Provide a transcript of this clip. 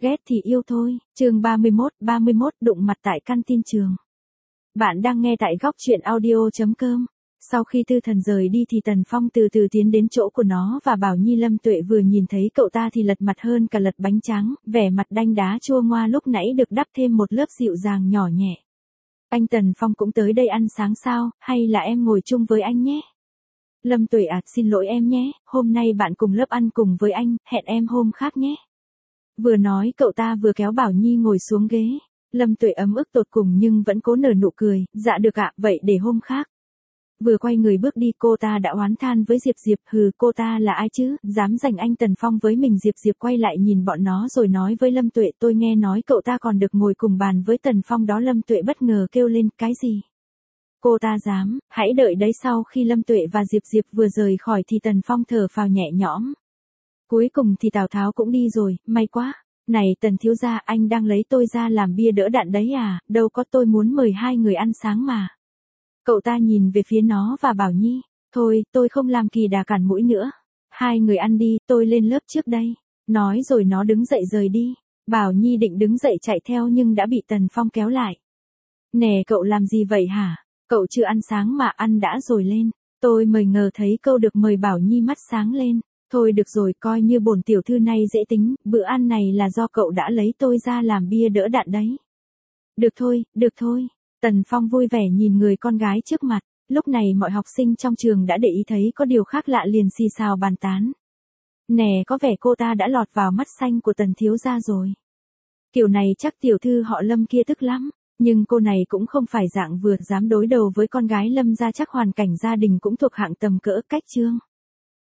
Ghét thì yêu thôi, chương 31 đụng mặt tại căn tin trường. Bạn đang nghe tại góc chuyện audio.com. Sau khi Tư Thần rời đi thì Tần Phong từ từ tiến đến chỗ của nó và bảo Nhi Lâm Tuệ vừa nhìn thấy cậu ta thì lật mặt hơn cả lật bánh tráng, vẻ mặt đanh đá chua ngoa lúc nãy được đắp thêm một lớp dịu dàng nhỏ nhẹ. Anh Tần Phong cũng tới đây ăn sáng sao, hay là em ngồi chung với anh nhé? Lâm Tuệ xin lỗi em nhé, hôm nay bạn cùng lớp ăn cùng với anh, hẹn em hôm khác nhé. Vừa nói cậu ta vừa kéo Bảo Nhi ngồi xuống ghế. Lâm Tuệ ấm ức tột cùng nhưng vẫn cố nở nụ cười, dạ được ạ, vậy để hôm khác. Vừa quay người bước đi cô ta đã oán than với Diệp Diệp, hừ cô ta là ai chứ, dám giành anh Tần Phong với mình. Diệp Diệp quay lại nhìn bọn nó rồi nói với Lâm Tuệ, tôi nghe nói cậu ta còn được ngồi cùng bàn với Tần Phong đó. Lâm Tuệ bất ngờ kêu lên, cái gì? Cô ta dám, hãy đợi đấy. Sau khi Lâm Tuệ và Diệp Diệp vừa rời khỏi thì Tần Phong thở phào nhẹ nhõm. Cuối cùng thì Tào Tháo cũng đi rồi, may quá. Này Tần thiếu gia, anh đang lấy tôi ra làm bia đỡ đạn đấy à, đâu có, tôi muốn mời hai người ăn sáng mà. Cậu ta nhìn về phía nó và bảo Nhi, thôi, tôi không làm kỳ đà cản mũi nữa. Hai người ăn đi, tôi lên lớp trước đây. Nói rồi nó đứng dậy rời đi. Bảo Nhi định đứng dậy chạy theo nhưng đã bị Tần Phong kéo lại. Nè cậu làm gì vậy hả? Cậu chưa ăn sáng mà ăn đã rồi lên. Tôi ngờ thấy câu được mời. Bảo Nhi mắt sáng lên. Thôi được rồi, coi như bổn tiểu thư này dễ tính, bữa ăn này là do cậu đã lấy tôi ra làm bia đỡ đạn đấy. Được thôi. Tần Phong vui vẻ nhìn người con gái trước mặt. Lúc này mọi học sinh trong trường đã để ý thấy có điều khác lạ liền xì xào bàn tán. Nè, có vẻ cô ta đã lọt vào mắt xanh của Tần thiếu gia rồi. Kiểu này chắc tiểu thư họ Lâm kia tức lắm. Nhưng cô này cũng không phải dạng vừa dám đối đầu với con gái Lâm gia, chắc hoàn cảnh gia đình cũng thuộc hạng tầm cỡ cách trương.